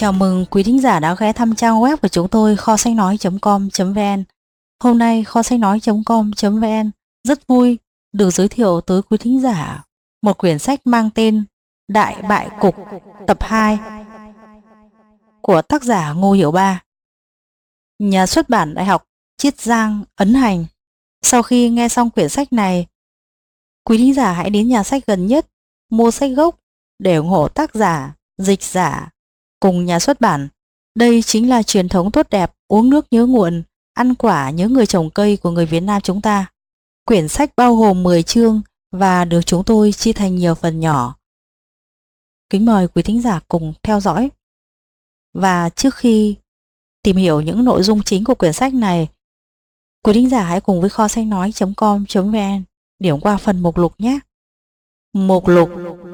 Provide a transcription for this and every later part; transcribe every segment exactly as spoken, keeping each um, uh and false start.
Chào mừng quý thính giả đã ghé thăm trang web của chúng tôi kho sách nói chấm com chấm vn. Hôm nay kho sách nói chấm com chấm vn rất vui được giới thiệu tới quý thính giả một quyển sách mang tên Đại Bại Cục tập hai của tác giả Ngô Hiểu Ba, nhà xuất bản Đại học Chiết Giang, Ấn Hành. Sau khi nghe xong quyển sách này, quý thính giả hãy đến nhà sách gần nhất mua sách gốc để ủng hộ tác giả, dịch giả cùng nhà xuất bản. Đây chính là truyền thống tốt đẹp uống nước nhớ nguồn, ăn quả nhớ người trồng cây của người Việt Nam chúng ta. Quyển sách bao gồm mười chương và được chúng tôi chia thành nhiều phần nhỏ. Kính mời quý thính giả cùng theo dõi. Và trước khi tìm hiểu những nội dung chính của quyển sách này, quý thính giả hãy cùng với kho sách nói chấm com chấm vn điểm qua phần mục lục nhé. Mục lục: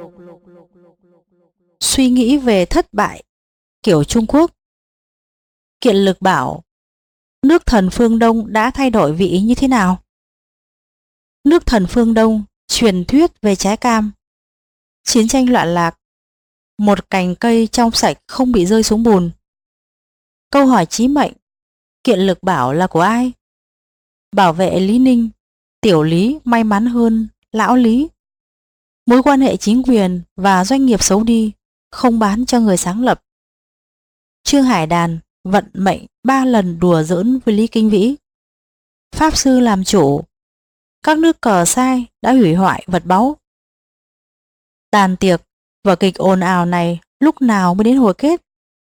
suy nghĩ về thất bại kiểu Trung Quốc. Kiện Lực bảo, nước thần phương Đông đã thay đổi vị như thế nào? Nước thần phương Đông, truyền thuyết về trái cam, chiến tranh loạn lạc, một cành cây trong sạch không bị rơi xuống bùn. Câu hỏi chí mệnh, Kiện Lực bảo là của ai? Bảo vệ Lý Ninh, tiểu Lý may mắn hơn lão Lý. Mối quan hệ chính quyền và doanh nghiệp xấu đi, không bán cho người sáng lập. Trương Hải Đàn, vận mệnh ba lần đùa giỡn với Lý Kinh Vĩ. Pháp sư làm chủ, các nước cờ sai đã hủy hoại vật báu. Tàn tiệc, vở kịch ồn ào này lúc nào mới đến hồi kết?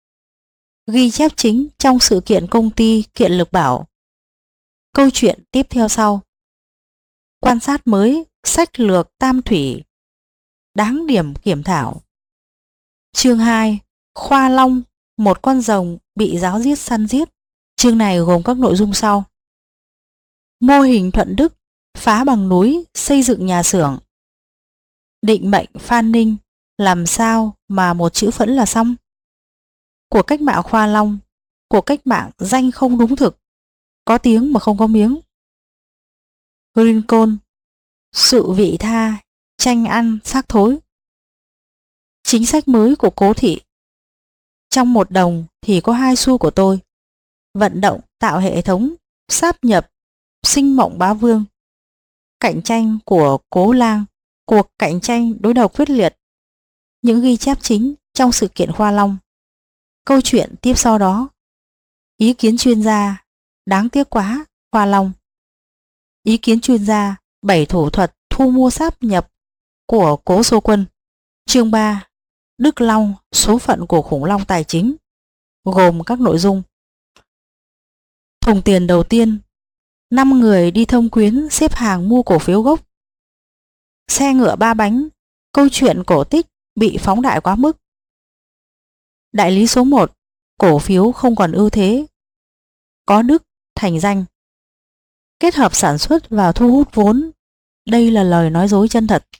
Ghi chép chính trong sự kiện công ty Kiện Lực bảo. Câu chuyện tiếp theo sau. Quan sát mới, sách lược tam thủy, đáng điểm kiểm thảo. Chương hai, Khoa Long, một con rồng bị giáo giết săn giết. Chương này gồm các nội dung sau. Mô hình Thuận Đức, phá bằng núi, xây dựng nhà xưởng. Định mệnh Phan Ninh, làm sao mà một chữ phẫn là xong. Cuộc cách mạng Khoa Long, cuộc cách mạng danh không đúng thực, có tiếng mà không có miếng. Rincon, sự vị tha, tranh ăn xác thối. Chính sách mới của Cố Thị. Trong một đồng thì có hai xu của tôi. Vận động tạo hệ thống, sáp nhập, sinh mộng bá vương. Cạnh tranh của Cố Lang, cuộc cạnh tranh đối đầu quyết liệt. Những ghi chép chính trong sự kiện Khoa Long. Câu chuyện tiếp sau đó. Ý kiến chuyên gia, đáng tiếc quá, Khoa Long. Ý kiến chuyên gia, bảy thủ thuật thu mua sáp nhập của Cố Xô Quân. Chương ba. Đức Long, số phận của khủng long tài chính, gồm các nội dung. Thùng tiền đầu tiên, năm người đi Thâm Quyến xếp hàng mua cổ phiếu gốc. Xe ngựa ba bánh, câu chuyện cổ tích bị phóng đại quá mức. Đại lý số một, cổ phiếu không còn ưu thế, có đức thành danh. Kết hợp sản xuất và thu hút vốn, đây là lời nói dối chân thật.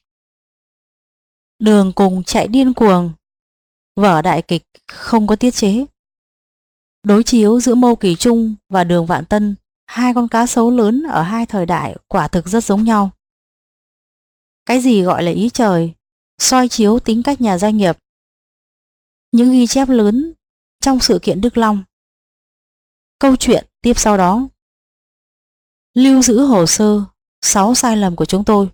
Đường cùng chạy điên cuồng, vở đại kịch không có tiết chế. Đối chiếu giữa Mâu Kỳ Trung và Đường Vạn Tân, hai con cá sấu lớn ở hai thời đại quả thực rất giống nhau. Cái gì gọi là ý trời, soi chiếu tính cách nhà doanh nghiệp. Những ghi chép lớn trong sự kiện Đức Long. Câu chuyện tiếp sau đó. Lưu giữ hồ sơ, sáu sai lầm của chúng tôi.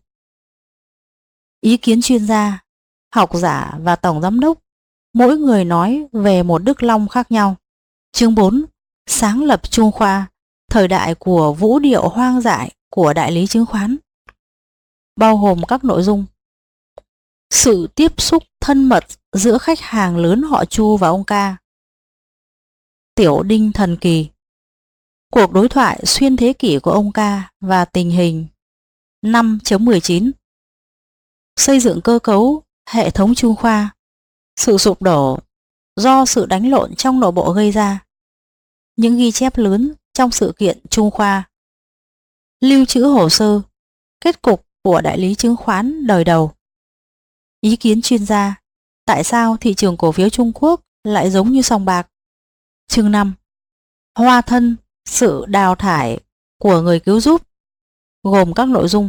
Ý kiến chuyên gia, học giả và tổng giám đốc, mỗi người nói về một Đức Long khác nhau. Chương bốn. Sáng lập Trung Khoa, thời đại của vũ điệu hoang dại của đại lý chứng khoán. Bao gồm các nội dung. Sự tiếp xúc thân mật giữa khách hàng lớn họ Chu và ông Ca. Tiểu Đinh thần kỳ. Cuộc đối thoại xuyên thế kỷ của ông Ca và tình hình. năm chấm mười chín. Xây dựng cơ cấu hệ thống Trung Khoa, sự sụp đổ do sự đánh lộn trong nội bộ gây ra. Những ghi chép lớn trong sự kiện Trung Khoa. Lưu trữ hồ sơ, kết cục của đại lý chứng khoán đời đầu. Ý kiến chuyên gia, tại sao thị trường cổ phiếu Trung Quốc lại giống như sòng bạc. Chương năm. Hoa thân, sự đào thải của người cứu giúp, gồm các nội dung.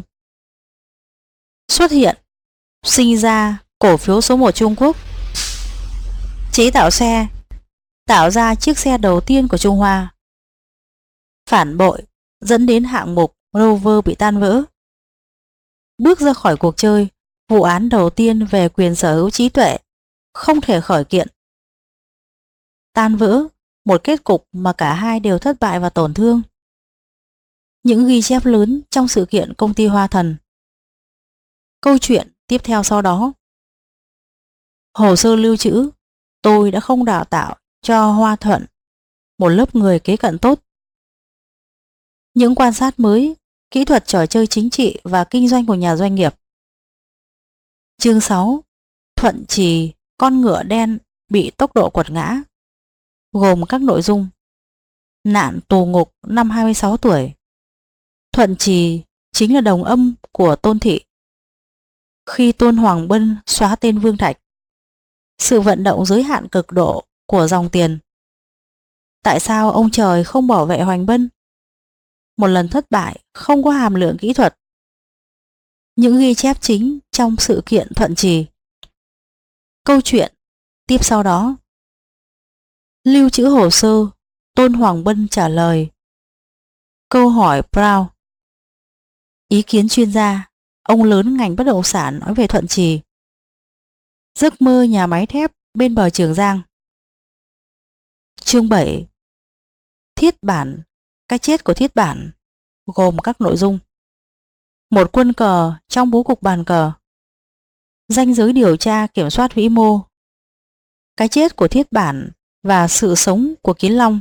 Xuất hiện, sinh ra cổ phiếu số một Trung Quốc. Chế tạo xe, tạo ra chiếc xe đầu tiên của Trung Hoa. Phản bội dẫn đến hạng mục Rover bị tan vỡ. Bước ra khỏi cuộc chơi, vụ án đầu tiên về quyền sở hữu trí tuệ không thể khởi kiện. Tan vỡ, một kết cục mà cả hai đều thất bại và tổn thương. Những ghi chép lớn trong sự kiện công ty Hoa Thần. Câu chuyện tiếp theo sau đó. Hồ sơ lưu trữ, tôi đã không đào tạo cho Hoa Thuận một lớp người kế cận tốt. Những quan sát mới, kỹ thuật trò chơi chính trị và kinh doanh của nhà doanh nghiệp. Chương sáu. Thuận Trì, con ngựa đen bị tốc độ quật ngã. Gồm các nội dung: nạn tù ngục năm hai mươi sáu tuổi. Thuận Trì chính là đồng âm của Tôn Thị. Khi Tôn Hoàng Bân xóa tên Vương Thạch. Sự vận động giới hạn cực độ của dòng tiền. Tại sao ông trời không bảo vệ Hoành Bân? Một lần thất bại không có hàm lượng kỹ thuật. Những ghi chép chính trong sự kiện Thuận Trì. Câu chuyện tiếp sau đó. Lưu trữ hồ sơ, Tôn Hoàng Bân trả lời. Câu hỏi Brown. Ý kiến chuyên gia, ông lớn ngành bất động sản nói về Thuận Trì. Giấc mơ nhà máy thép bên bờ Trường Giang. Chương bảy. Thiết Bản, cái chết của Thiết Bản, gồm các nội dung: một quân cờ trong bố cục bàn cờ, ranh giới điều tra kiểm soát vĩ mô, cái chết của Thiết Bản và sự sống của Kiến Long.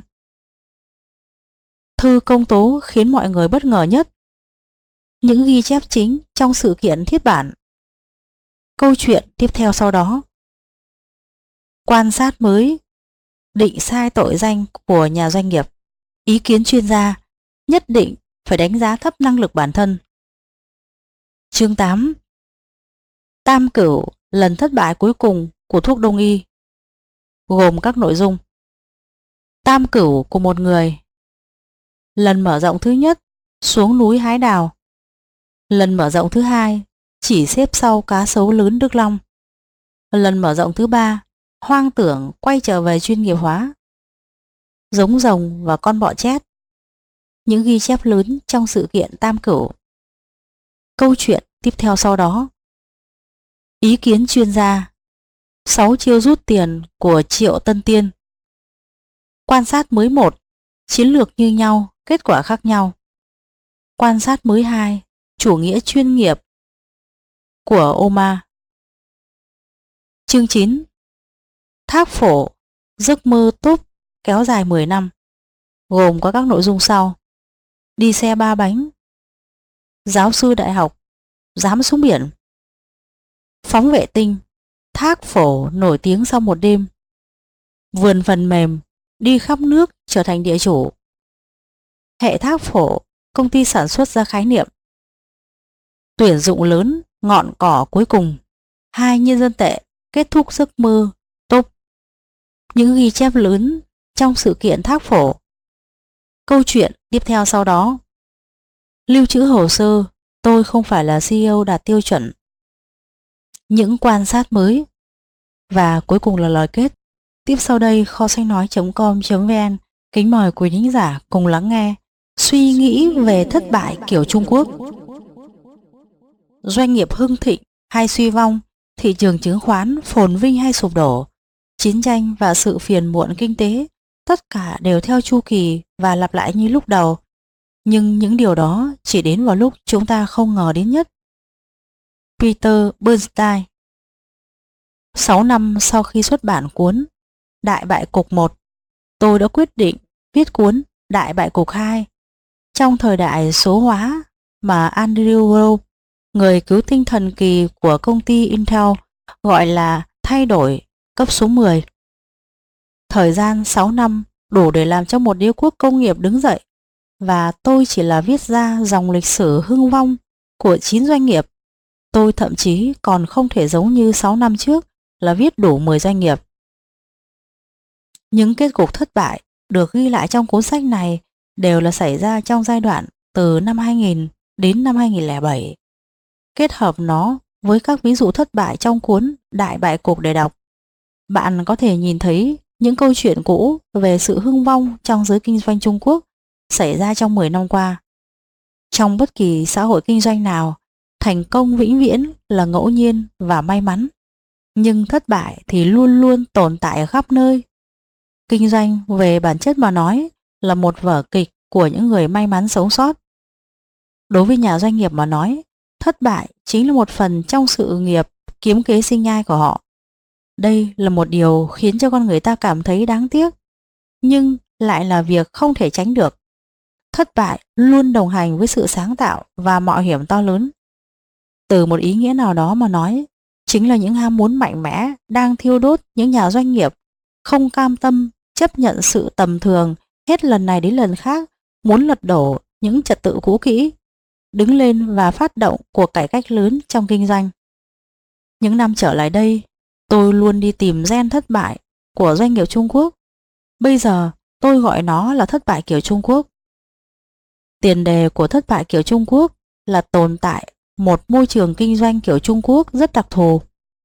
Thư công tố khiến mọi người bất ngờ nhất. Những ghi chép chính trong sự kiện Thiết Bản. Câu chuyện tiếp theo sau đó. Quan sát mới, định sai tội danh của nhà doanh nghiệp. Ý kiến chuyên gia, nhất định phải đánh giá thấp năng lực bản thân. Chương tám. Tam Cửu, lần thất bại cuối cùng của thuốc đông y. Gồm các nội dung: Tam Cửu của một người. Lần mở rộng thứ nhất, xuống núi hái đào. Lần mở rộng thứ hai, chỉ xếp sau cá sấu lớn Đức Long. Lần mở rộng thứ ba, hoang tưởng quay trở về chuyên nghiệp hóa. Giống rồng và con bọ chét. Những ghi chép lớn trong sự kiện Tam Cửu. Câu chuyện tiếp theo sau đó. Ý kiến chuyên gia. Sáu chiêu rút tiền của Triệu Tân Tiên. Quan sát mới một, chiến lược như nhau, kết quả khác nhau. Quan sát mới hai, chủ nghĩa chuyên nghiệp của Omar. Chương chín. Thác Phổ, giấc mơ tốt kéo dài mười năm, gồm có các nội dung sau: đi xe ba bánh, giáo sư đại học, dám xuống biển, phóng vệ tinh, Thác Phổ nổi tiếng sau một đêm, vườn phần mềm, đi khắp nước trở thành địa chủ, hệ Thác Phổ, công ty sản xuất ra khái niệm, tuyển dụng lớn, ngọn cỏ cuối cùng, hai nhân dân tệ, kết thúc giấc mơ tốt. Những ghi chép lớn trong sự kiện Thác Phổ. Câu chuyện tiếp theo sau đó. Lưu trữ hồ sơ, tôi không phải là xê e ô đạt tiêu chuẩn. Những quan sát mới. Và cuối cùng là lời kết. Tiếp sau đây kho sách nói chấm com chấm vn kính mời quý thính giả cùng lắng nghe suy nghĩ về thất bại kiểu Trung Quốc. Doanh nghiệp hưng thịnh hay suy vong, thị trường chứng khoán phồn vinh hay sụp đổ, chiến tranh và sự phiền muộn kinh tế, tất cả đều theo chu kỳ và lặp lại như lúc đầu. Nhưng những điều đó chỉ đến vào lúc chúng ta không ngờ đến nhất. Peter Bernstein. Sáu năm sau khi xuất bản cuốn Đại bại cục một, tôi đã quyết định viết cuốn Đại bại cục hai. Trong thời đại số hóa mà Andrew Grove, người cứu tinh thần kỳ của công ty Intel, gọi là thay đổi cấp số mười. Thời gian sáu năm đủ để làm cho một đế quốc công nghiệp đứng dậy, và tôi chỉ là viết ra dòng lịch sử hưng vong của chín doanh nghiệp. Tôi thậm chí còn không thể giống như sáu năm trước là viết đủ mười doanh nghiệp. Những kết cục thất bại được ghi lại trong cuốn sách này đều là xảy ra trong giai đoạn từ năm hai nghìn đến năm hai nghìn lẻ bảy. Kết hợp nó với các ví dụ thất bại trong cuốn Đại bại cục để đọc, bạn có thể nhìn thấy những câu chuyện cũ về sự hưng vong trong giới kinh doanh Trung Quốc xảy ra trong mười năm qua. Trong bất kỳ xã hội kinh doanh nào, thành công vĩnh viễn là ngẫu nhiên và may mắn, nhưng thất bại thì luôn luôn tồn tại ở khắp nơi. Kinh doanh về bản chất mà nói là một vở kịch của những người may mắn sống sót. Đối với nhà doanh nghiệp mà nói, thất bại chính là một phần trong sự nghiệp kiếm kế sinh nhai của họ. Đây là một điều khiến cho con người ta cảm thấy đáng tiếc, nhưng lại là việc không thể tránh được. Thất bại luôn đồng hành với sự sáng tạo và mạo hiểm to lớn. Từ một ý nghĩa nào đó mà nói, chính là những ham muốn mạnh mẽ đang thiêu đốt những nhà doanh nghiệp không cam tâm chấp nhận sự tầm thường hết lần này đến lần khác, muốn lật đổ những trật tự cũ kỹ, đứng lên và phát động cuộc cải cách lớn trong kinh doanh. Những năm trở lại đây, tôi luôn đi tìm gen thất bại của doanh nghiệp Trung Quốc. Bây giờ tôi gọi nó là thất bại kiểu Trung Quốc. Tiền đề của thất bại kiểu Trung Quốc là tồn tại một môi trường kinh doanh kiểu Trung Quốc rất đặc thù.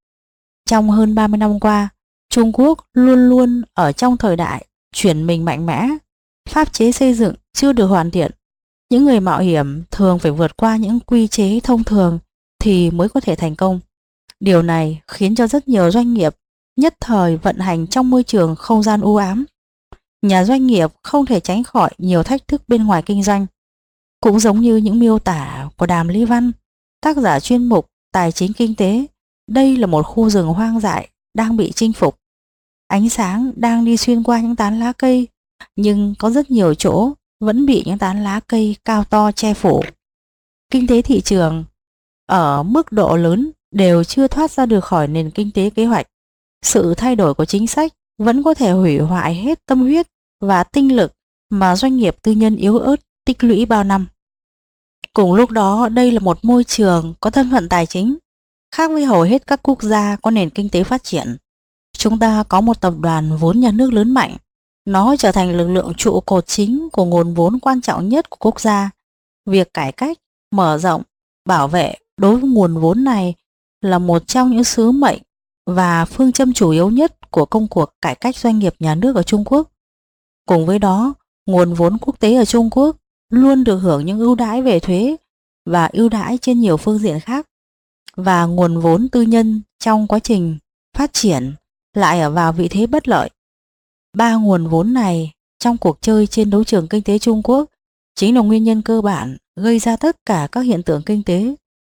Trong hơn ba mươi năm qua, Trung Quốc luôn luôn ở trong thời đại chuyển mình mạnh mẽ, pháp chế xây dựng chưa được hoàn thiện. Những người mạo hiểm thường phải vượt qua những quy chế thông thường thì mới có thể thành công. Điều này khiến cho rất nhiều doanh nghiệp nhất thời vận hành trong môi trường không gian u ám. Nhà doanh nghiệp không thể tránh khỏi nhiều thách thức bên ngoài kinh doanh. Cũng giống như những miêu tả của Đàm Lý Văn, tác giả chuyên mục Tài chính kinh tế, đây là một khu rừng hoang dại đang bị chinh phục. Ánh sáng đang đi xuyên qua những tán lá cây, nhưng có rất nhiều chỗ vẫn bị những tán lá cây cao to che phủ. Kinh tế thị trường ở mức độ lớn đều chưa thoát ra được khỏi nền kinh tế kế hoạch. Sự thay đổi của chính sách vẫn có thể hủy hoại hết tâm huyết và tinh lực mà doanh nghiệp tư nhân yếu ớt tích lũy bao năm. Cùng lúc đó, đây là một môi trường có thân phận tài chính, khác với hầu hết các quốc gia có nền kinh tế phát triển. Chúng ta có một tập đoàn vốn nhà nước lớn mạnh. Nó trở thành lực lượng trụ cột chính của nguồn vốn quan trọng nhất của quốc gia. Việc cải cách, mở rộng, bảo vệ đối với nguồn vốn này là một trong những sứ mệnh và phương châm chủ yếu nhất của công cuộc cải cách doanh nghiệp nhà nước ở Trung Quốc. Cùng với đó, nguồn vốn quốc tế ở Trung Quốc luôn được hưởng những ưu đãi về thuế và ưu đãi trên nhiều phương diện khác. Và nguồn vốn tư nhân trong quá trình phát triển lại ở vào vị thế bất lợi. Ba nguồn vốn này trong cuộc chơi trên đấu trường kinh tế Trung Quốc chính là nguyên nhân cơ bản gây ra tất cả các hiện tượng kinh tế.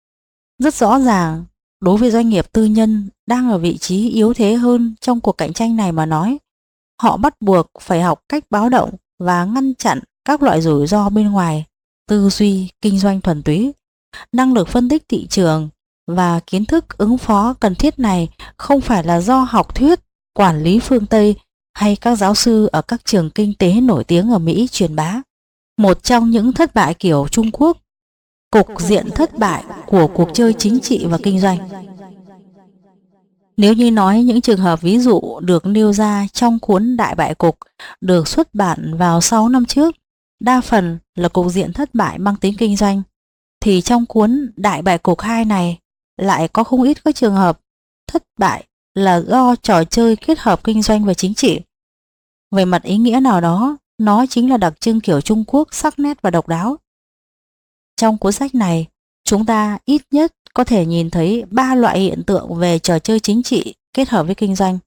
Rất rõ ràng, đối với doanh nghiệp tư nhân đang ở vị trí yếu thế hơn trong cuộc cạnh tranh này mà nói, họ bắt buộc phải học cách báo động và ngăn chặn các loại rủi ro bên ngoài, tư duy kinh doanh thuần túy, năng lực phân tích thị trường và kiến thức ứng phó cần thiết này không phải là do học thuyết, quản lý phương Tây hay các giáo sư ở các trường kinh tế nổi tiếng ở Mỹ truyền bá. Một trong những thất bại kiểu Trung Quốc, cục diện thất bại của cuộc chơi chính trị và kinh doanh. Nếu như nói những trường hợp ví dụ được nêu ra trong cuốn Đại bại cục được xuất bản vào sáu năm trước, đa phần là cục diện thất bại mang tính kinh doanh, thì trong cuốn Đại bại cục hai này lại có không ít các trường hợp thất bại là do trò chơi kết hợp kinh doanh và chính trị. Về mặt ý nghĩa nào đó, nó chính là đặc trưng kiểu Trung Quốc sắc nét và độc đáo. Trong cuốn sách này, chúng ta ít nhất có thể nhìn thấy ba loại hiện tượng về trò chơi chính trị kết hợp với kinh doanh.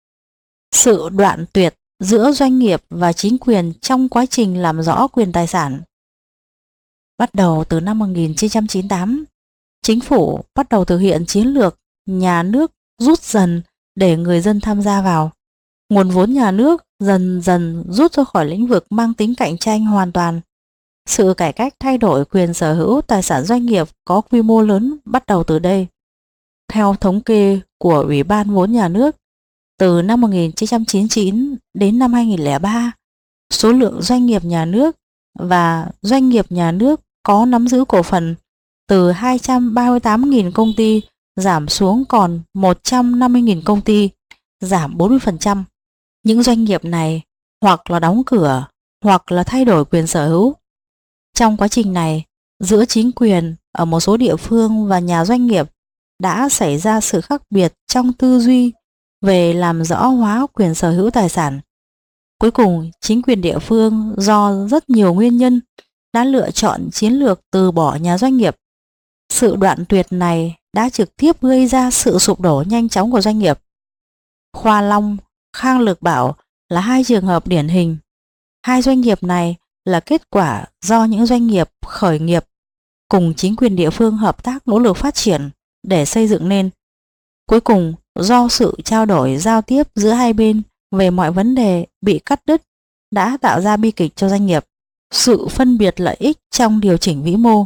Sự đoạn tuyệt giữa doanh nghiệp và chính quyền trong quá trình làm rõ quyền tài sản. Bắt đầu từ năm một nghìn chín trăm chín mươi tám, chính phủ bắt đầu thực hiện chiến lược nhà nước rút dần để người dân tham gia vào. Nguồn vốn nhà nước dần dần rút ra khỏi lĩnh vực mang tính cạnh tranh hoàn toàn. Sự cải cách thay đổi quyền sở hữu tài sản doanh nghiệp có quy mô lớn bắt đầu từ đây. Theo thống kê của Ủy ban vốn nhà nước, từ năm một nghìn chín trăm chín mươi chín đến năm hai nghìn không trăm lẻ ba, số lượng doanh nghiệp nhà nước và doanh nghiệp nhà nước có nắm giữ cổ phần từ hai trăm ba mươi tám nghìn công ty giảm xuống còn một trăm năm mươi nghìn công ty, giảm bốn mươi phần trăm. Những doanh nghiệp này hoặc là đóng cửa hoặc là thay đổi quyền sở hữu. Trong quá trình này, giữa chính quyền ở một số địa phương và nhà doanh nghiệp đã xảy ra sự khác biệt trong tư duy về làm rõ hóa quyền sở hữu tài sản. Cuối cùng, chính quyền địa phương do rất nhiều nguyên nhân đã lựa chọn chiến lược từ bỏ nhà doanh nghiệp. Sự đoạn tuyệt này đã trực tiếp gây ra sự sụp đổ nhanh chóng của doanh nghiệp. Khoa Long, Khang Lực Bảo là hai trường hợp điển hình. Hai doanh nghiệp này là kết quả do những doanh nghiệp khởi nghiệp cùng chính quyền địa phương hợp tác nỗ lực phát triển để xây dựng nên. Cuối cùng, do sự trao đổi giao tiếp giữa hai bên về mọi vấn đề bị cắt đứt đã tạo ra bi kịch cho doanh nghiệp, sự phân biệt lợi ích trong điều chỉnh vĩ mô.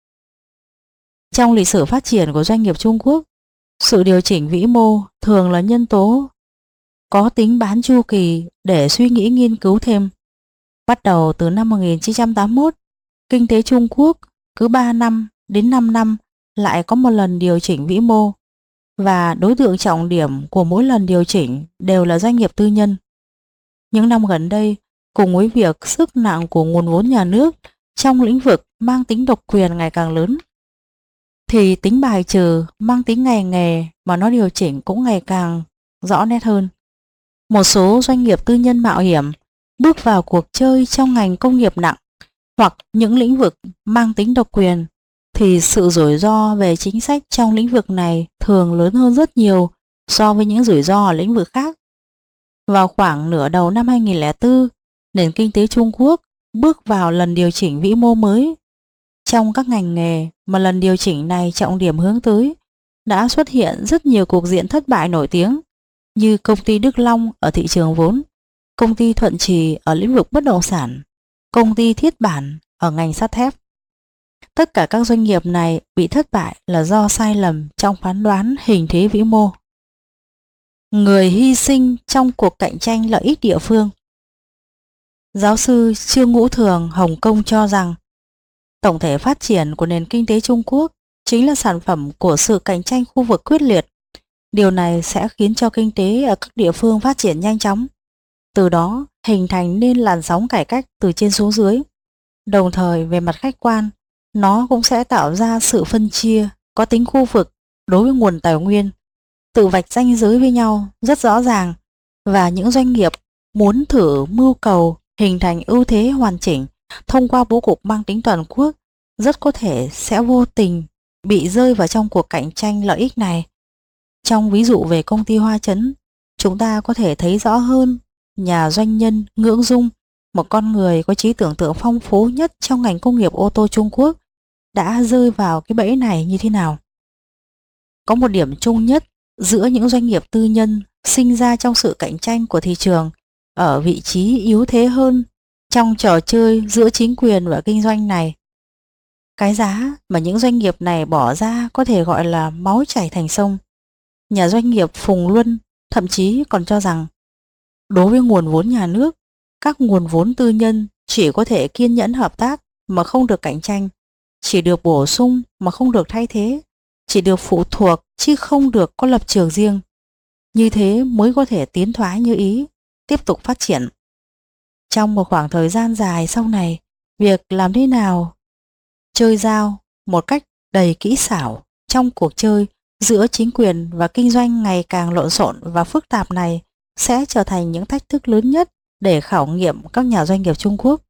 Trong lịch sử phát triển của doanh nghiệp Trung Quốc, sự điều chỉnh vĩ mô thường là nhân tố có tính bán chu kỳ để suy nghĩ nghiên cứu thêm. Bắt đầu từ năm một nghìn chín trăm tám mươi mốt, kinh tế Trung Quốc cứ ba năm đến năm năm lại có một lần điều chỉnh vĩ mô, và đối tượng trọng điểm của mỗi lần điều chỉnh đều là doanh nghiệp tư nhân. Những năm gần đây, cùng với việc sức nặng của nguồn vốn nhà nước trong lĩnh vực mang tính độc quyền ngày càng lớn, thì tính bài trừ mang tính ngành nghề mà nó điều chỉnh cũng ngày càng rõ nét hơn. Một số doanh nghiệp tư nhân mạo hiểm bước vào cuộc chơi trong ngành công nghiệp nặng hoặc những lĩnh vực mang tính độc quyền, thì sự rủi ro về chính sách trong lĩnh vực này thường lớn hơn rất nhiều so với những rủi ro ở lĩnh vực khác. Vào khoảng nửa đầu năm hai nghìn lẻ bốn, nền kinh tế Trung Quốc bước vào lần điều chỉnh vĩ mô mới. Trong các ngành nghề mà lần điều chỉnh này trọng điểm hướng tới, đã xuất hiện rất nhiều cục diện thất bại nổi tiếng như công ty Đức Long ở thị trường vốn, công ty Thuận Trì ở lĩnh vực bất động sản, công ty Thiết Bản ở ngành sắt thép. Tất cả các doanh nghiệp này bị thất bại là do sai lầm trong phán đoán hình thế vĩ mô. Người hy sinh trong cuộc cạnh tranh lợi ích địa phương. Giáo sư Trương Ngũ Thường, Hồng Kông cho rằng tổng thể phát triển của nền kinh tế Trung Quốc chính là sản phẩm của sự cạnh tranh khu vực quyết liệt. Điều này sẽ khiến cho kinh tế ở các địa phương phát triển nhanh chóng, từ đó hình thành nên làn sóng cải cách từ trên xuống dưới. Đồng thời, về mặt khách quan, nó cũng sẽ tạo ra sự phân chia có tính khu vực đối với nguồn tài nguyên, tự vạch ranh giới với nhau rất rõ ràng, và những doanh nghiệp muốn thử mưu cầu hình thành ưu thế hoàn chỉnh thông qua bố cục mang tính toàn quốc rất có thể sẽ vô tình bị rơi vào trong cuộc cạnh tranh lợi ích này. Trong ví dụ về công ty Hoa Chấn, chúng ta có thể thấy rõ hơn nhà doanh nhân Ngưỡng Dung, một con người có trí tưởng tượng phong phú nhất trong ngành công nghiệp ô tô Trung Quốc, đã rơi vào cái bẫy này như thế nào. Có một điểm chung nhất giữa những doanh nghiệp tư nhân sinh ra trong sự cạnh tranh của thị trường ở vị trí yếu thế hơn trong trò chơi giữa chính quyền và kinh doanh này. Cái giá mà những doanh nghiệp này bỏ ra có thể gọi là máu chảy thành sông. Nhà doanh nghiệp Phùng Luân thậm chí còn cho rằng đối với nguồn vốn nhà nước, các nguồn vốn tư nhân chỉ có thể kiên nhẫn hợp tác mà không được cạnh tranh, chỉ được bổ sung mà không được thay thế, chỉ được phụ thuộc chứ không được có lập trường riêng. Như thế mới có thể tiến thoái như ý, tiếp tục phát triển. Trong một khoảng thời gian dài sau này, việc làm thế nào chơi dao một cách đầy kỹ xảo trong cuộc chơi giữa chính quyền và kinh doanh ngày càng lộn xộn và phức tạp này sẽ trở thành những thách thức lớn nhất để khảo nghiệm các nhà doanh nghiệp Trung Quốc.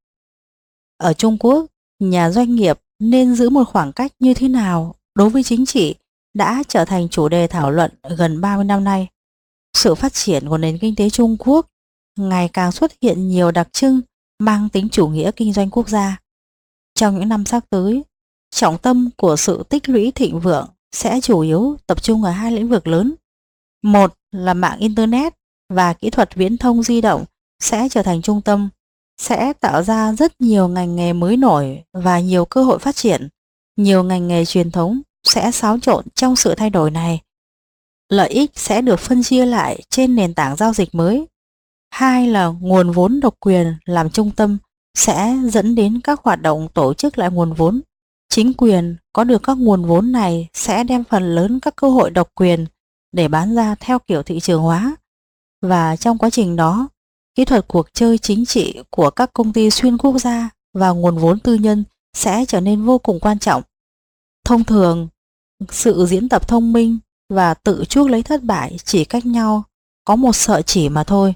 Ở Trung Quốc, nhà doanh nghiệp nên giữ một khoảng cách như thế nào đối với chính trị đã trở thành chủ đề thảo luận gần ba mươi năm nay. Sự phát triển của nền kinh tế Trung Quốc ngày càng xuất hiện nhiều đặc trưng mang tính chủ nghĩa kinh doanh quốc gia. Trong những năm sắp tới, trọng tâm của sự tích lũy thịnh vượng sẽ chủ yếu tập trung ở hai lĩnh vực lớn. Một là mạng Internet và kỹ thuật viễn thông di động sẽ trở thành trung tâm, sẽ tạo ra rất nhiều ngành nghề mới nổi và nhiều cơ hội phát triển. Nhiều ngành nghề truyền thống sẽ xáo trộn trong sự thay đổi này. Lợi ích sẽ được phân chia lại trên nền tảng giao dịch mới. Hai là nguồn vốn độc quyền làm trung tâm sẽ dẫn đến các hoạt động tổ chức lại nguồn vốn. Chính quyền có được các nguồn vốn này sẽ đem phần lớn các cơ hội độc quyền để bán ra theo kiểu thị trường hóa. Và trong quá trình đó, kỹ thuật cuộc chơi chính trị của các công ty xuyên quốc gia và nguồn vốn tư nhân sẽ trở nên vô cùng quan trọng. Thông thường, sự diễn tập thông minh và tự chuốc lấy thất bại chỉ cách nhau có một sợi chỉ mà thôi.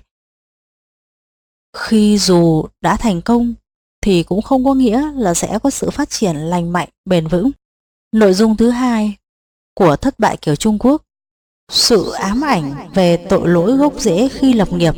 Khi dù đã thành công thì cũng không có nghĩa là sẽ có sự phát triển lành mạnh, bền vững. Nội dung thứ hai của thất bại kiểu Trung Quốc, sự ám ảnh về tội lỗi gốc rễ khi lập nghiệp.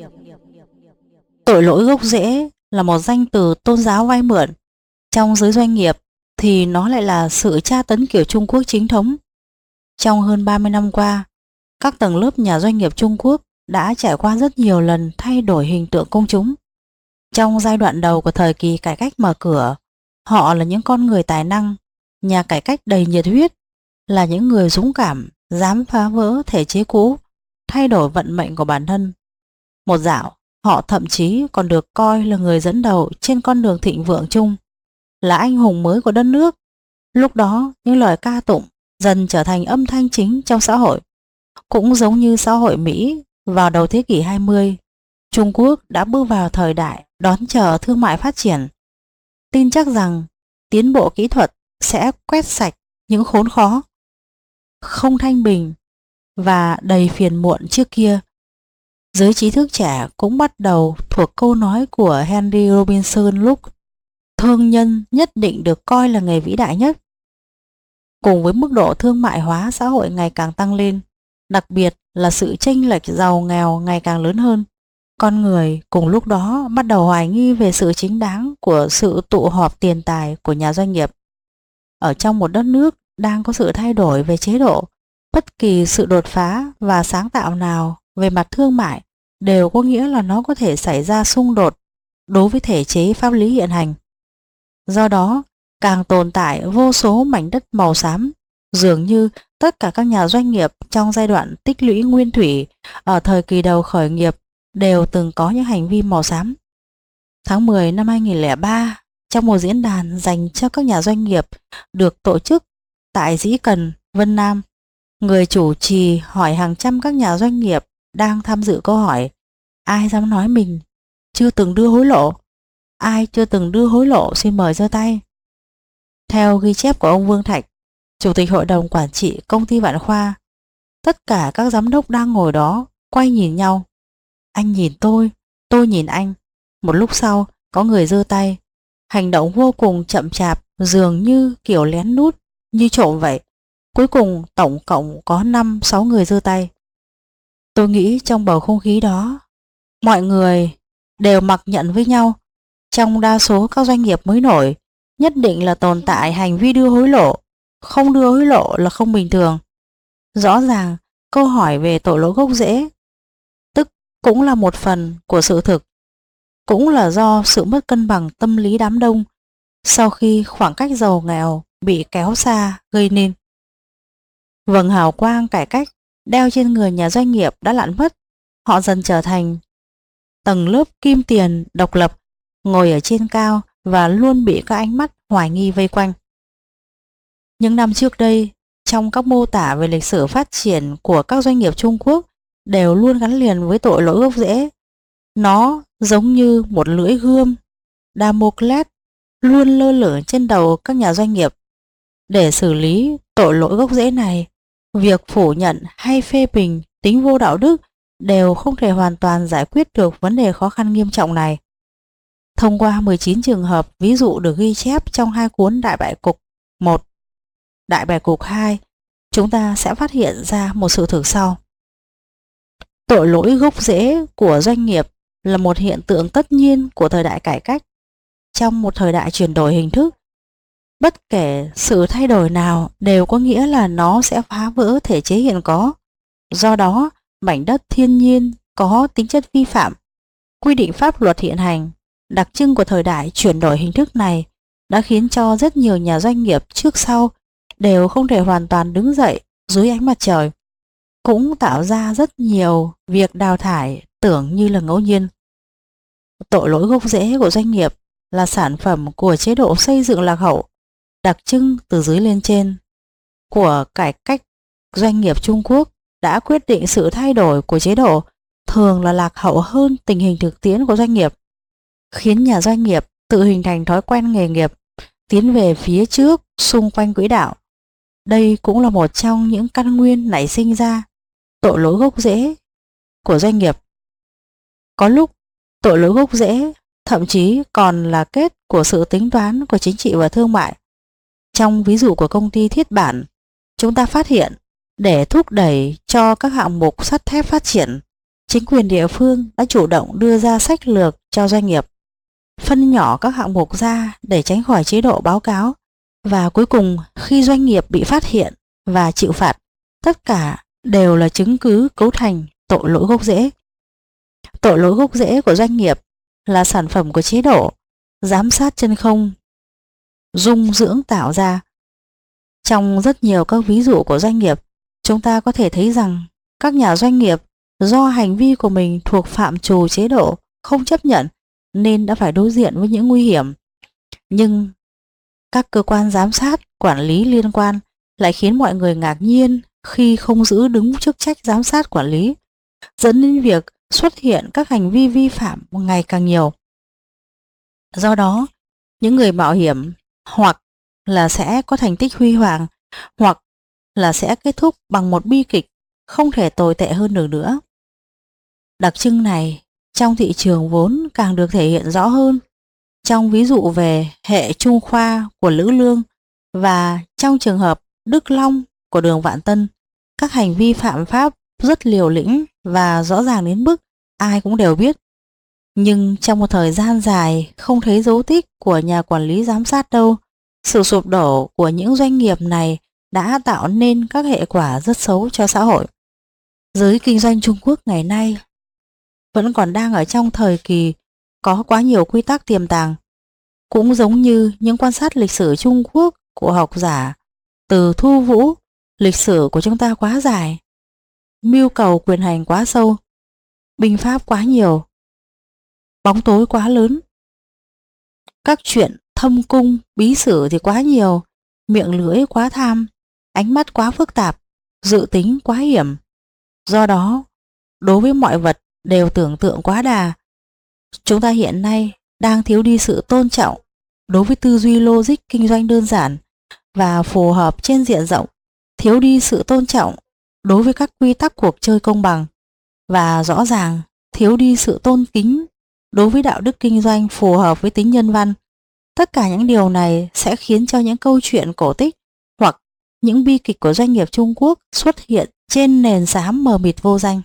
Tội lỗi gốc rễ là một danh từ tôn giáo vay mượn. Trong giới doanh nghiệp thì nó lại là sự tra tấn kiểu Trung Quốc chính thống. Trong hơn ba mươi năm qua, các tầng lớp nhà doanh nghiệp Trung Quốc đã trải qua rất nhiều lần thay đổi hình tượng công chúng. Trong giai đoạn đầu của thời kỳ cải cách mở cửa, họ là những con người tài năng, nhà cải cách đầy nhiệt huyết, là những người dũng cảm, dám phá vỡ thể chế cũ, thay đổi vận mệnh của bản thân. Một dạo, họ thậm chí còn được coi là người dẫn đầu trên con đường thịnh vượng chung, là anh hùng mới của đất nước. Lúc đó, những lời ca tụng dần trở thành âm thanh chính trong xã hội. Cũng giống như xã hội Mỹ vào đầu thế kỷ hai mươi, Trung Quốc đã bước vào thời đại đón chờ thương mại phát triển. Tin chắc rằng tiến bộ kỹ thuật sẽ quét sạch những khốn khó, không thanh bình và đầy phiền muộn trước kia. Giới trí thức trẻ cũng bắt đầu thuộc câu nói của Henry Robinson lúc thương nhân nhất định được coi là nghề vĩ đại nhất. Cùng với mức độ thương mại hóa xã hội ngày càng tăng lên, đặc biệt là sự chênh lệch giàu nghèo ngày càng lớn hơn, con người cùng lúc đó bắt đầu hoài nghi về sự chính đáng của sự tụ họp tiền tài của nhà doanh nghiệp. Ở trong một đất nước đang có sự thay đổi về chế độ, bất kỳ sự đột phá và sáng tạo nào về mặt thương mại đều có nghĩa là nó có thể xảy ra xung đột đối với thể chế pháp lý hiện hành. Do đó, càng tồn tại vô số mảnh đất màu xám, dường như tất cả các nhà doanh nghiệp trong giai đoạn tích lũy nguyên thủy ở thời kỳ đầu khởi nghiệp đều từng có những hành vi màu xám. Tháng mười năm hai nghìn không trăm lẻ ba, trong một diễn đàn dành cho các nhà doanh nghiệp được tổ chức tại Dĩ Cần, Vân Nam, người chủ trì hỏi hàng trăm các nhà doanh nghiệp đang tham dự câu hỏi: ai dám nói mình chưa từng đưa hối lộ? Ai chưa từng đưa hối lộ xin mời giơ tay. Theo ghi chép của ông Vương Thạch, Chủ tịch Hội đồng Quản trị Công ty Vạn Khoa, tất cả các giám đốc đang ngồi đó quay nhìn nhau. Anh nhìn tôi, tôi nhìn anh. Một lúc sau, có người giơ tay. Hành động vô cùng chậm chạp, dường như kiểu lén lút, như trộm vậy. Cuối cùng tổng cộng có năm sáu người giơ tay. Tôi nghĩ trong bầu không khí đó, mọi người đều mặc nhận với nhau. Trong đa số các doanh nghiệp mới nổi, nhất định là tồn tại hành vi đưa hối lộ. Không đưa hối lộ là không bình thường. Rõ ràng, câu hỏi về tội lỗi gốc rễ, tức cũng là một phần của sự thực, cũng là do sự mất cân bằng tâm lý đám đông sau khi khoảng cách giàu nghèo bị kéo xa gây nên. Vầng hào quang cải cách đeo trên người nhà doanh nghiệp đã lặn mất. Họ dần trở thành tầng lớp kim tiền độc lập, ngồi ở trên cao và luôn bị các ánh mắt hoài nghi vây quanh. Những năm trước đây, trong các mô tả về lịch sử phát triển của các doanh nghiệp Trung Quốc đều luôn gắn liền với tội lỗi gốc rễ. Nó giống như một lưỡi gươm Damocles luôn lơ lửng trên đầu các nhà doanh nghiệp. Để xử lý tội lỗi gốc rễ này, việc phủ nhận hay phê bình tính vô đạo đức đều không thể hoàn toàn giải quyết được vấn đề khó khăn nghiêm trọng này. Thông qua mười chín trường hợp ví dụ được ghi chép trong hai cuốn Đại Bại Cục một, Đại Bại Cục hai, chúng ta sẽ phát hiện ra một sự thực sau. Tội lỗi gốc rễ của doanh nghiệp là một hiện tượng tất nhiên của thời đại cải cách. Trong một thời đại chuyển đổi hình thức, bất kể sự thay đổi nào đều có nghĩa là nó sẽ phá vỡ thể chế hiện có. Do đó, mảnh đất thiên nhiên có tính chất vi phạm, quy định pháp luật hiện hành, đặc trưng của thời đại chuyển đổi hình thức này đã khiến cho rất nhiều nhà doanh nghiệp trước sau đều không thể hoàn toàn đứng dậy dưới ánh mặt trời, cũng tạo ra rất nhiều việc đào thải tưởng như là ngẫu nhiên. Tội lỗi gốc rễ của doanh nghiệp là sản phẩm của chế độ xây dựng lạc hậu, đặc trưng từ dưới lên trên của cải cách doanh nghiệp Trung Quốc đã quyết định sự thay đổi của chế độ thường là lạc hậu hơn tình hình thực tiễn của doanh nghiệp, khiến nhà doanh nghiệp tự hình thành thói quen nghề nghiệp, tiến về phía trước xung quanh quỹ đạo. Đây cũng là một trong những căn nguyên nảy sinh ra tội lỗi gốc rễ của doanh nghiệp. Có lúc tội lỗi gốc rễ thậm chí còn là kết của sự tính toán của chính trị và thương mại. Trong ví dụ của công ty Thiết Bản, chúng ta phát hiện để thúc đẩy cho các hạng mục sắt thép phát triển, chính quyền địa phương đã chủ động đưa ra sách lược cho doanh nghiệp, phân nhỏ các hạng mục ra để tránh khỏi chế độ báo cáo, và cuối cùng khi doanh nghiệp bị phát hiện và chịu phạt, tất cả đều là chứng cứ cấu thành tội lỗi gốc rễ. Tội lỗi gốc rễ của doanh nghiệp là sản phẩm của chế độ giám sát chân không dung dưỡng tạo ra. Trong rất nhiều các ví dụ của doanh nghiệp, chúng ta có thể thấy rằng các nhà doanh nghiệp do hành vi của mình thuộc phạm trù chế độ không chấp nhận nên đã phải đối diện với những nguy hiểm. Nhưng các cơ quan giám sát, quản lý liên quan lại khiến mọi người ngạc nhiên khi không giữ đúng chức trách giám sát quản lý, dẫn đến việc xuất hiện các hành vi vi phạm ngày càng nhiều. Do đó, những người mạo hiểm hoặc là sẽ có thành tích huy hoàng, hoặc là sẽ kết thúc bằng một bi kịch không thể tồi tệ hơn được nữa. Đặc trưng này trong thị trường vốn càng được thể hiện rõ hơn trong ví dụ về hệ Trung Khoa của Lữ Lương và trong trường hợp Đức Long của Đường Vạn Tân. Các hành vi phạm pháp rất liều lĩnh và rõ ràng đến mức ai cũng đều biết. Nhưng trong một thời gian dài không thấy dấu tích của nhà quản lý giám sát đâu, sự sụp đổ của những doanh nghiệp này đã tạo nên các hệ quả rất xấu cho xã hội. Giới kinh doanh Trung Quốc ngày nay vẫn còn đang ở trong thời kỳ có quá nhiều quy tắc tiềm tàng. Cũng giống như những quan sát lịch sử Trung Quốc của học giả từ Thu Vũ, lịch sử của chúng ta quá dài, mưu cầu quyền hành quá sâu, binh pháp quá nhiều, bóng tối quá lớn, các chuyện thâm cung, bí sử thì quá nhiều, miệng lưỡi quá tham, ánh mắt quá phức tạp, dự tính quá hiểm. Do đó, đối với mọi vật đều tưởng tượng quá đà. Chúng ta hiện nay đang thiếu đi sự tôn trọng đối với tư duy logic kinh doanh đơn giản và phù hợp trên diện rộng, thiếu đi sự tôn trọng đối với các quy tắc cuộc chơi công bằng, và rõ ràng thiếu đi sự tôn kính đối với đạo đức kinh doanh phù hợp với tính nhân văn. Tất cả những điều này sẽ khiến cho những câu chuyện cổ tích hoặc những bi kịch của doanh nghiệp Trung Quốc xuất hiện trên nền xám mờ mịt vô danh.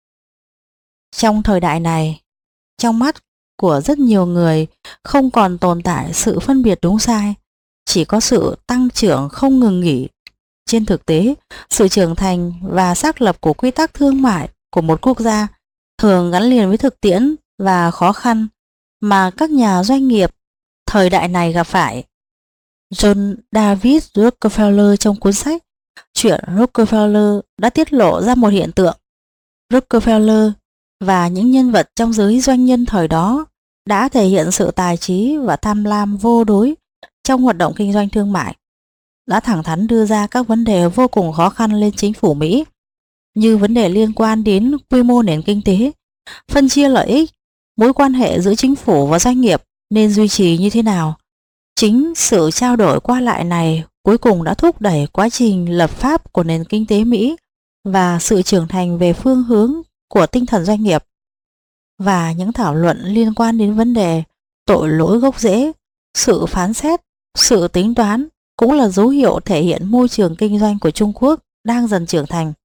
Trong thời đại này, trong mắt của rất nhiều người không còn tồn tại sự phân biệt đúng sai, chỉ có sự tăng trưởng không ngừng nghỉ. Trên thực tế, sự trưởng thành và xác lập của quy tắc thương mại của một quốc gia thường gắn liền với thực tiễn và khó khăn mà các nhà doanh nghiệp thời đại này gặp phải. John David Rockefeller trong cuốn sách Chuyện Rockefeller đã tiết lộ ra một hiện tượng. Rockefeller và những nhân vật trong giới doanh nhân thời đó đã thể hiện sự tài trí và tham lam vô đối trong hoạt động kinh doanh thương mại, đã thẳng thắn đưa ra các vấn đề vô cùng khó khăn lên chính phủ Mỹ, như vấn đề liên quan đến quy mô nền kinh tế, phân chia lợi ích, mối quan hệ giữa chính phủ và doanh nghiệp nên duy trì như thế nào. Chính sự trao đổi qua lại này cuối cùng đã thúc đẩy quá trình lập pháp của nền kinh tế Mỹ và sự trưởng thành về phương hướng của tinh thần doanh nghiệp. Và những thảo luận liên quan đến vấn đề tội lỗi gốc rễ, sự phán xét, sự tính toán cũng là dấu hiệu thể hiện môi trường kinh doanh của Trung Quốc đang dần trưởng thành.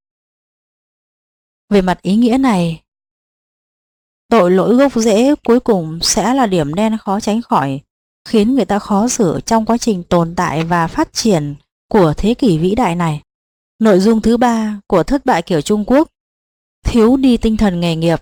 Về mặt ý nghĩa này, tội lỗi gốc rễ cuối cùng sẽ là điểm đen khó tránh khỏi, khiến người ta khó xử trong quá trình tồn tại và phát triển của thế kỷ vĩ đại này. Nội dung thứ ba của thất bại kiểu Trung Quốc: thiếu đi tinh thần nghề nghiệp.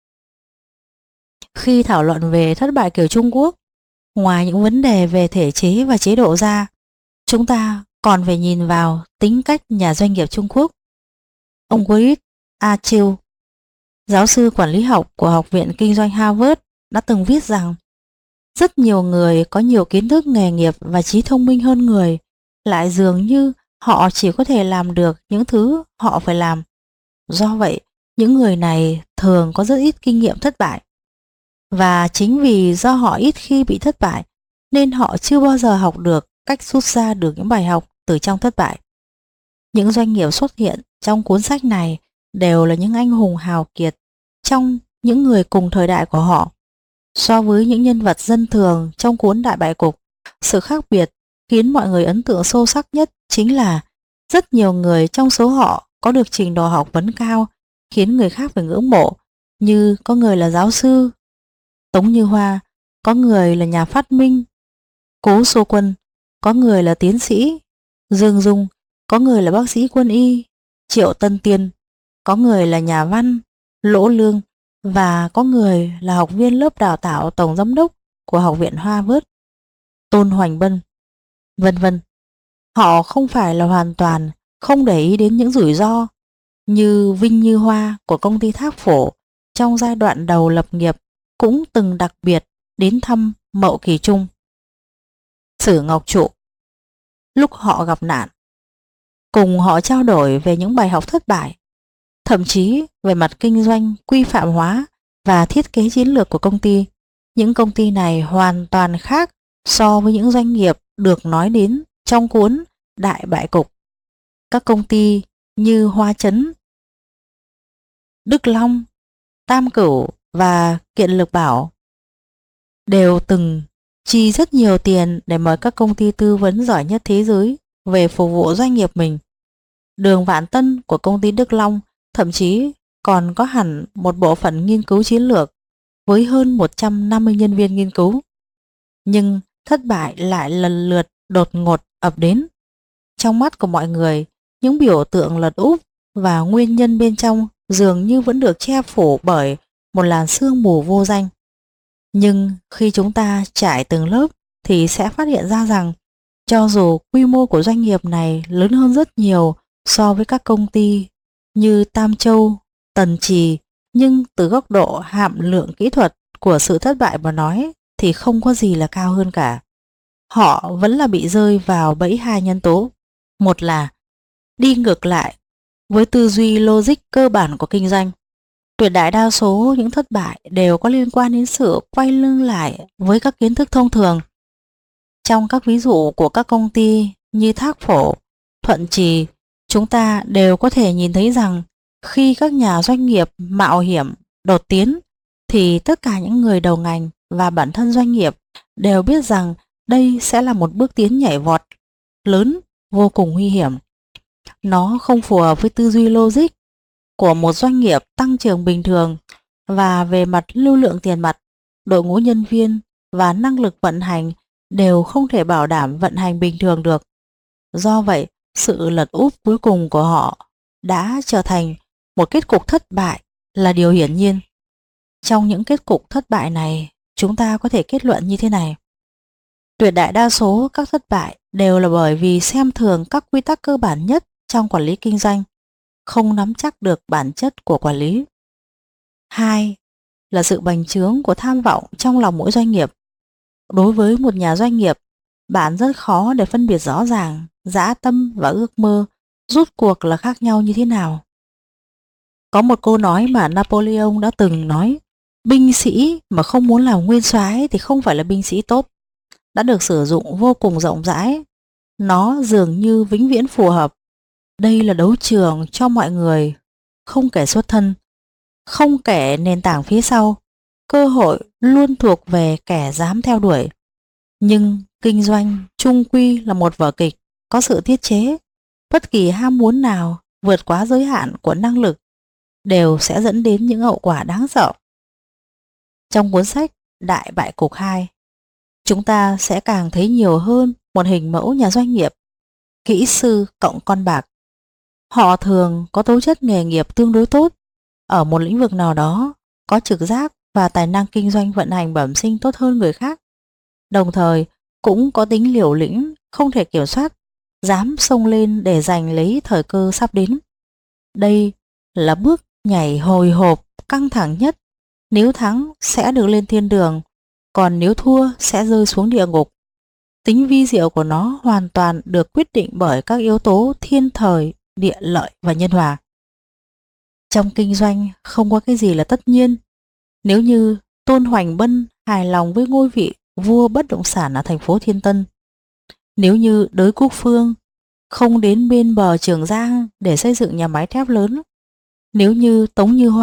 Khi thảo luận về thất bại kiểu Trung Quốc, ngoài những vấn đề về thể chế và chế độ ra, chúng ta còn phải nhìn vào tính cách nhà doanh nghiệp Trung Quốc. Ông Wade Achille, giáo sư quản lý học của Học viện Kinh doanh Harvard, đã từng viết rằng rất nhiều người có nhiều kiến thức nghề nghiệp và trí thông minh hơn người, lại dường như họ chỉ có thể làm được những thứ họ phải làm. Do vậy, những người này thường có rất ít kinh nghiệm thất bại. Và chính vì do họ ít khi bị thất bại, nên họ chưa bao giờ học được cách rút ra được những bài học từ trong thất bại. Những doanh nghiệp xuất hiện trong cuốn sách này đều là những anh hùng hào kiệt trong những người cùng thời đại của họ. So với những nhân vật dân thường trong cuốn Đại Bại Cục, sự khác biệt khiến mọi người ấn tượng sâu sắc nhất chính là rất nhiều người trong số họ có được trình độ học vấn cao, khiến người khác phải ngưỡng mộ, như có người là giáo sư Tống Như Hoa, có người là nhà phát minh Cố Xô Quân, có người là tiến sĩ Dương Dung, có người là bác sĩ quân y Triệu Tân Tiên, có người là nhà văn Lỗ Lương, và có người là học viên lớp đào tạo tổng giám đốc của Học viện Hoa Vớt Tôn Hoành Bân, vân vân. Họ không phải là hoàn toàn không để ý đến những rủi ro, như Vinh Như Hoa của công ty Thác Phổ trong giai đoạn đầu lập nghiệp cũng từng đặc biệt đến thăm Mậu Kỳ Trung. Sử Ngọc Trụ, lúc họ gặp nạn, cùng họ trao đổi về những bài học thất bại, thậm chí về mặt kinh doanh, quy phạm hóa và thiết kế chiến lược của công ty. Những công ty này hoàn toàn khác so với những doanh nghiệp được nói đến trong cuốn Đại Bại Cục. Các công ty như Hoa Chấn, Đức Long, Tam Cửu và Kiện Lực Bảo đều từng chi rất nhiều tiền để mời các công ty tư vấn giỏi nhất thế giới về phục vụ doanh nghiệp mình. Đường Vạn Tân của công ty Đức Long thậm chí còn có hẳn một bộ phận nghiên cứu chiến lược với hơn một trăm năm mươi nhân viên nghiên cứu. Nhưng thất bại lại lần lượt đột ngột ập đến. Trong mắt của mọi người, những biểu tượng lật úp và nguyên nhân bên trong dường như vẫn được che phủ bởi một làn sương mù vô danh. Nhưng khi chúng ta trải từng lớp thì sẽ phát hiện ra rằng cho dù quy mô của doanh nghiệp này lớn hơn rất nhiều so với các công ty như Tam Châu, Tần Trì, nhưng từ góc độ hàm lượng kỹ thuật của sự thất bại mà nói thì không có gì là cao hơn cả. Họ vẫn là bị rơi vào bẫy hai nhân tố. Một là đi ngược lại với tư duy logic cơ bản của kinh doanh. Tuyệt đại đa số những thất bại đều có liên quan đến sự quay lưng lại với các kiến thức thông thường. Trong các ví dụ của các công ty như Thác Phổ, Thuận Trì, chúng ta đều có thể nhìn thấy rằng khi các nhà doanh nghiệp mạo hiểm đột tiến thì tất cả những người đầu ngành và bản thân doanh nghiệp đều biết rằng đây sẽ là một bước tiến nhảy vọt lớn vô cùng nguy hiểm. Nó không phù hợp với tư duy logic của một doanh nghiệp tăng trưởng bình thường, và về mặt lưu lượng tiền mặt, đội ngũ nhân viên và năng lực vận hành đều không thể bảo đảm vận hành bình thường được. Do vậy, sự lật úp cuối cùng của họ đã trở thành một kết cục thất bại là điều hiển nhiên. Trong những kết cục thất bại này, chúng ta có thể kết luận như thế này. Tuyệt đại đa số các thất bại đều là bởi vì xem thường các quy tắc cơ bản nhất trong quản lý kinh doanh, không nắm chắc được bản chất của quản lý. Hai là sự bành trướng của tham vọng trong lòng mỗi doanh nghiệp. Đối với một nhà doanh nghiệp, bạn rất khó để phân biệt rõ ràng dã tâm và ước mơ rốt cuộc là khác nhau như thế nào. Có một câu nói mà Napoleon đã từng nói: binh sĩ mà không muốn làm nguyên soái thì không phải là binh sĩ tốt, đã được sử dụng vô cùng rộng rãi. Nó dường như vĩnh viễn phù hợp. Đây là đấu trường cho mọi người, không kể xuất thân, không kể nền tảng phía sau. Cơ hội luôn thuộc về kẻ dám theo đuổi. Nhưng kinh doanh chung quy là một vở kịch có sự tiết chế. Bất kỳ ham muốn nào vượt quá giới hạn của năng lực đều sẽ dẫn đến những hậu quả đáng sợ. Trong cuốn sách Đại Bại Cục hai, chúng ta sẽ càng thấy nhiều hơn một hình mẫu nhà doanh nghiệp, kỹ sư cộng con bạc. Họ thường có tố chất nghề nghiệp tương đối tốt, ở một lĩnh vực nào đó có trực giác và tài năng kinh doanh vận hành bẩm sinh tốt hơn người khác, đồng thời cũng có tính liều lĩnh không thể kiểm soát, dám xông lên để giành lấy thời cơ sắp đến. Đây là bước nhảy hồi hộp căng thẳng nhất. Nếu thắng sẽ được lên thiên đường, còn nếu thua sẽ rơi xuống địa ngục. Tính vi diệu của nó hoàn toàn được quyết định bởi các yếu tố thiên thời, địa lợi và nhân hòa. Trong kinh doanh không có cái gì là tất nhiên. Nếu như Tôn Hoành Bân hài lòng với ngôi vị vua bất động sản ở thành phố Thiên Tân, nếu như Đới Quốc Phương không đến bên bờ Trường Giang để xây dựng nhà máy thép lớn, nếu như Tống Như Hoa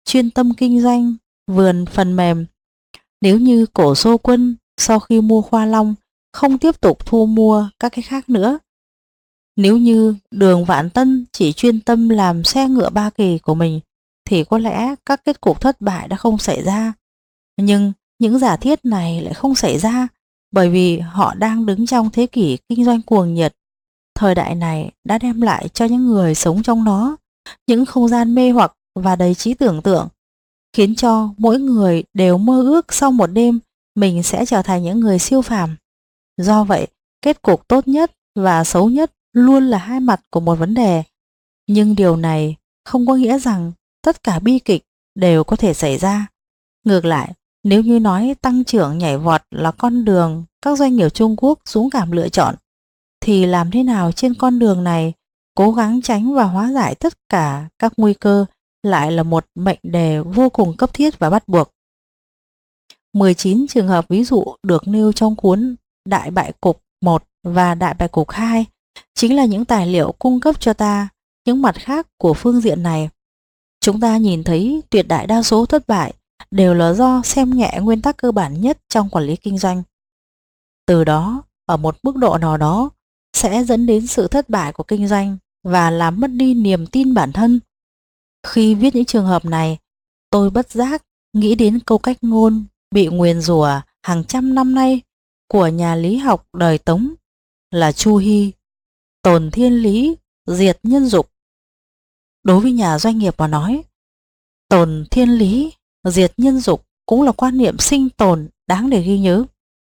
chuyên tâm kinh doanh vườn phần mềm. Nếu như cổ xô quân sau khi mua Khoa Long không tiếp tục thu mua các cái khác nữa. Nếu như Đường Vạn Tân chỉ chuyên tâm làm xe ngựa ba kỳ của mình thì có lẽ các kết cục thất bại đã không xảy ra. Nhưng những giả thiết này lại không xảy ra bởi vì họ đang đứng trong thế kỷ kinh doanh cuồng nhiệt. Thời đại này đã đem lại cho những người sống trong nó những không gian mê hoặc và đầy trí tưởng tượng, khiến cho mỗi người đều mơ ước sau một đêm mình sẽ trở thành những người siêu phàm. Do vậy, kết cục tốt nhất và xấu nhất luôn là hai mặt của một vấn đề. Nhưng điều này không có nghĩa rằng tất cả bi kịch đều có thể xảy ra. Ngược lại, nếu như nói tăng trưởng nhảy vọt là con đường các doanh nghiệp Trung Quốc dũng cảm lựa chọn, thì làm thế nào trên con đường này cố gắng tránh và hóa giải tất cả các nguy cơ lại là một mệnh đề vô cùng cấp thiết và bắt buộc. mười chín trường hợp ví dụ được nêu trong cuốn Đại bại cục một và Đại bại cục hai chính là những tài liệu cung cấp cho ta những mặt khác của phương diện này. Chúng ta nhìn thấy tuyệt đại đa số thất bại đều là do xem nhẹ nguyên tắc cơ bản nhất trong quản lý kinh doanh. Từ đó, ở một mức độ nào đó, sẽ dẫn đến sự thất bại của kinh doanh và làm mất đi niềm tin bản thân. Khi viết những trường hợp này, tôi bất giác nghĩ đến câu cách ngôn bị nguyền rủa hàng trăm năm nay của nhà lý học đời Tống là Chu Hy: tồn thiên lý, diệt nhân dục. Đối với nhà doanh nghiệp mà nói, tồn thiên lý, diệt nhân dục cũng là quan niệm sinh tồn đáng để ghi nhớ.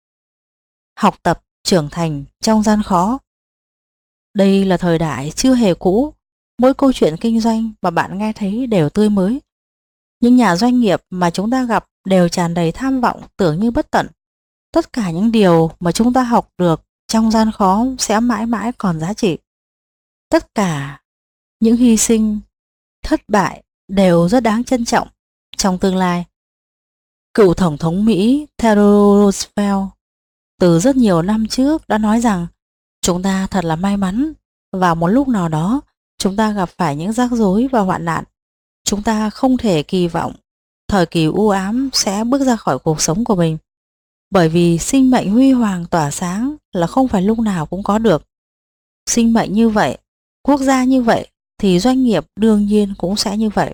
Học tập trưởng thành trong gian khó. Đây là thời đại chưa hề cũ, mỗi câu chuyện kinh doanh mà bạn nghe thấy đều tươi mới. Những nhà doanh nghiệp mà chúng ta gặp đều tràn đầy tham vọng tưởng như bất tận. Tất cả những điều mà chúng ta học được trong gian khó sẽ mãi mãi còn giá trị. Tất cả những hy sinh, thất bại đều rất đáng trân trọng trong tương lai. Cựu Tổng thống Mỹ Theodore Roosevelt từ rất nhiều năm trước đã nói rằng chúng ta thật là may mắn, vào một lúc nào đó chúng ta gặp phải những rắc rối và hoạn nạn. Chúng ta không thể kỳ vọng thời kỳ u ám sẽ bước ra khỏi cuộc sống của mình, bởi vì sinh mệnh huy hoàng tỏa sáng là không phải lúc nào cũng có được. Sinh mệnh như vậy, quốc gia như vậy, thì doanh nghiệp đương nhiên cũng sẽ như vậy.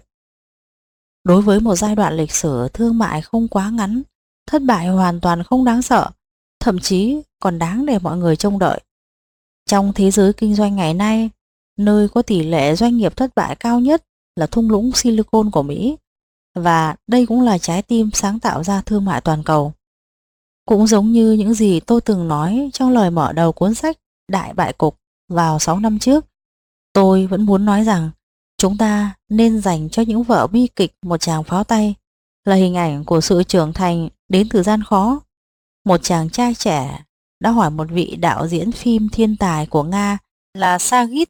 Đối với một giai đoạn lịch sử thương mại không quá ngắn, thất bại hoàn toàn không đáng sợ, thậm chí còn đáng để mọi người trông đợi. Trong thế giới kinh doanh ngày nay, nơi có tỷ lệ doanh nghiệp thất bại cao nhất là thung lũng Silicon của Mỹ, và đây cũng là trái tim sáng tạo ra thương mại toàn cầu. Cũng giống như những gì tôi từng nói trong lời mở đầu cuốn sách Đại bại cục vào sáu năm trước, tôi vẫn muốn nói rằng chúng ta nên dành cho những vở bi kịch một tràng pháo tay, là hình ảnh của sự trưởng thành đến từ gian khó. Một chàng trai trẻ đã hỏi một vị đạo diễn phim thiên tài của Nga là Sergei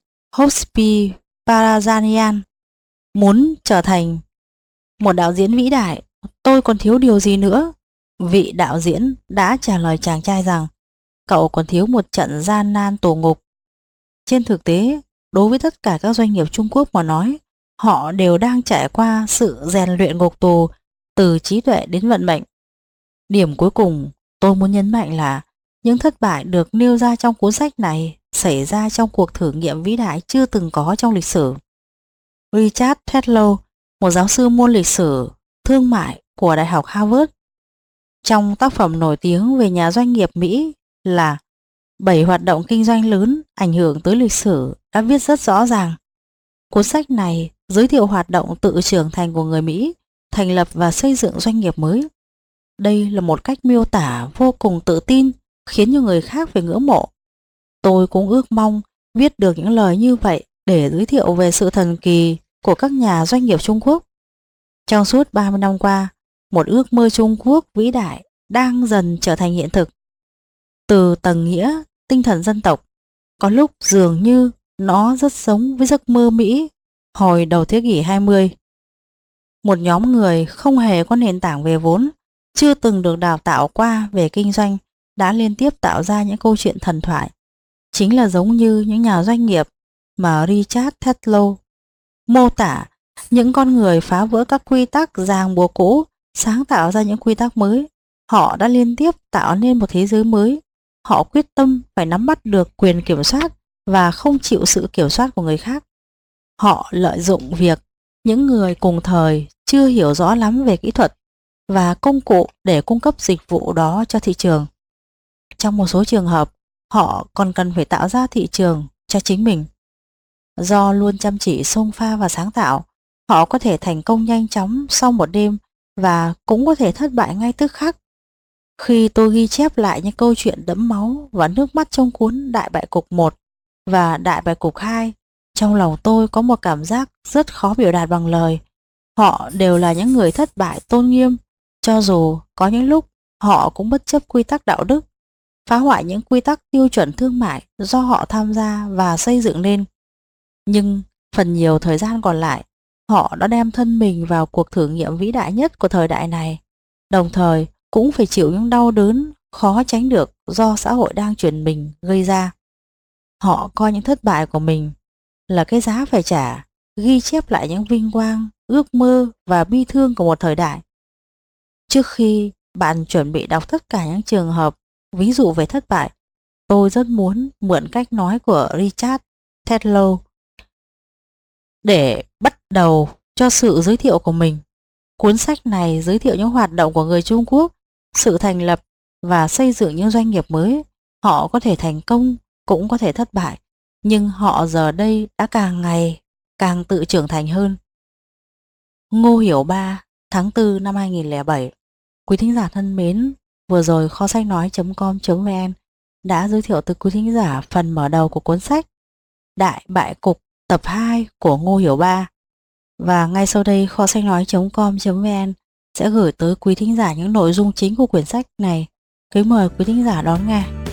Hospiparazian: muốn trở thành một đạo diễn vĩ đại, tôi còn thiếu điều gì nữa? Vị đạo diễn đã trả lời chàng trai rằng cậu còn thiếu một trận gian nan tù ngục. Trên thực tế, đối với tất cả các doanh nghiệp Trung Quốc mà nói, họ đều đang trải qua sự rèn luyện ngục tù từ trí tuệ đến vận mệnh. Điểm cuối cùng tôi muốn nhấn mạnh là những thất bại được nêu ra trong cuốn sách này xảy ra trong cuộc thử nghiệm vĩ đại chưa từng có trong lịch sử. Richard Tetlow, một giáo sư môn lịch sử thương mại của Đại học Harvard, trong tác phẩm nổi tiếng về nhà doanh nghiệp Mỹ là bảy hoạt động kinh doanh lớn ảnh hưởng tới lịch sử đã viết rất rõ ràng. Cuốn sách này giới thiệu hoạt động tự trưởng thành của người Mỹ, thành lập và xây dựng doanh nghiệp mới. Đây là một cách miêu tả vô cùng tự tin, khiến nhiều người khác phải ngưỡng mộ. Tôi cũng ước mong viết được những lời như vậy để giới thiệu về sự thần kỳ của các nhà doanh nghiệp Trung Quốc. Trong suốt ba mươi năm qua, một ước mơ Trung Quốc vĩ đại đang dần trở thành hiện thực. Từ tầng nghĩa, tinh thần dân tộc, có lúc dường như nó rất giống với giấc mơ Mỹ hồi đầu thế kỷ hai mươi. Một nhóm người không hề có nền tảng về vốn, chưa từng được đào tạo qua về kinh doanh, đã liên tiếp tạo ra những câu chuyện thần thoại. Chính là giống như những nhà doanh nghiệp mà Richard Tetlow mô tả Những con người phá vỡ các quy tắc ràng buộc cũ, sáng tạo ra những quy tắc mới. Họ đã liên tiếp tạo nên một thế giới mới. Họ quyết tâm phải nắm bắt được quyền kiểm soát và không chịu sự kiểm soát của người khác. Họ lợi dụng việc những người cùng thời chưa hiểu rõ lắm về kỹ thuật và công cụ để cung cấp dịch vụ đó cho thị trường. Trong một số trường hợp, họ còn cần phải tạo ra thị trường cho chính mình. Do luôn chăm chỉ xông pha và sáng tạo, họ có thể thành công nhanh chóng sau một đêm và cũng có thể thất bại ngay tức khắc. Khi tôi ghi chép lại những câu chuyện đẫm máu và nước mắt trong cuốn Đại bại cục một và Đại bại cục hai, trong lòng tôi có một cảm giác rất khó biểu đạt bằng lời. Họ đều là những người thất bại tôn nghiêm, cho dù có những lúc họ cũng bất chấp quy tắc đạo đức, phá hoại những quy tắc tiêu chuẩn thương mại do họ tham gia và xây dựng nên. Nhưng phần nhiều thời gian còn lại, họ đã đem thân mình vào cuộc thử nghiệm vĩ đại nhất của thời đại này, đồng thời cũng phải chịu những đau đớn khó tránh được do xã hội đang chuyển mình gây ra. Họ coi những thất bại của mình là cái giá phải trả, ghi chép lại những vinh quang, ước mơ và bi thương của một thời đại. Trước khi bạn chuẩn bị đọc tất cả những trường hợp ví dụ về thất bại, tôi rất muốn mượn cách nói của Richard Tedlow để bắt đầu cho sự giới thiệu của mình. Cuốn sách này giới thiệu những hoạt động của người Trung Quốc, sự thành lập và xây dựng những doanh nghiệp mới. Họ có thể thành công, cũng có thể thất bại, nhưng họ giờ đây đã càng ngày càng tự trưởng thành hơn. Ngô Hiểu Ba, tháng tư năm hai nghìn không trăm lẻ bảy. Quý thính giả thân mến, vừa rồi kho sách nói chấm com chấm vn đã giới thiệu tới quý thính giả phần mở đầu của cuốn sách Đại bại cục tập hai của Ngô Hiểu Ba. Và ngay sau đây kho sách nói chấm com chấm vn sẽ gửi tới quý thính giả những nội dung chính của quyển sách này. Kính mời quý thính giả đón nghe.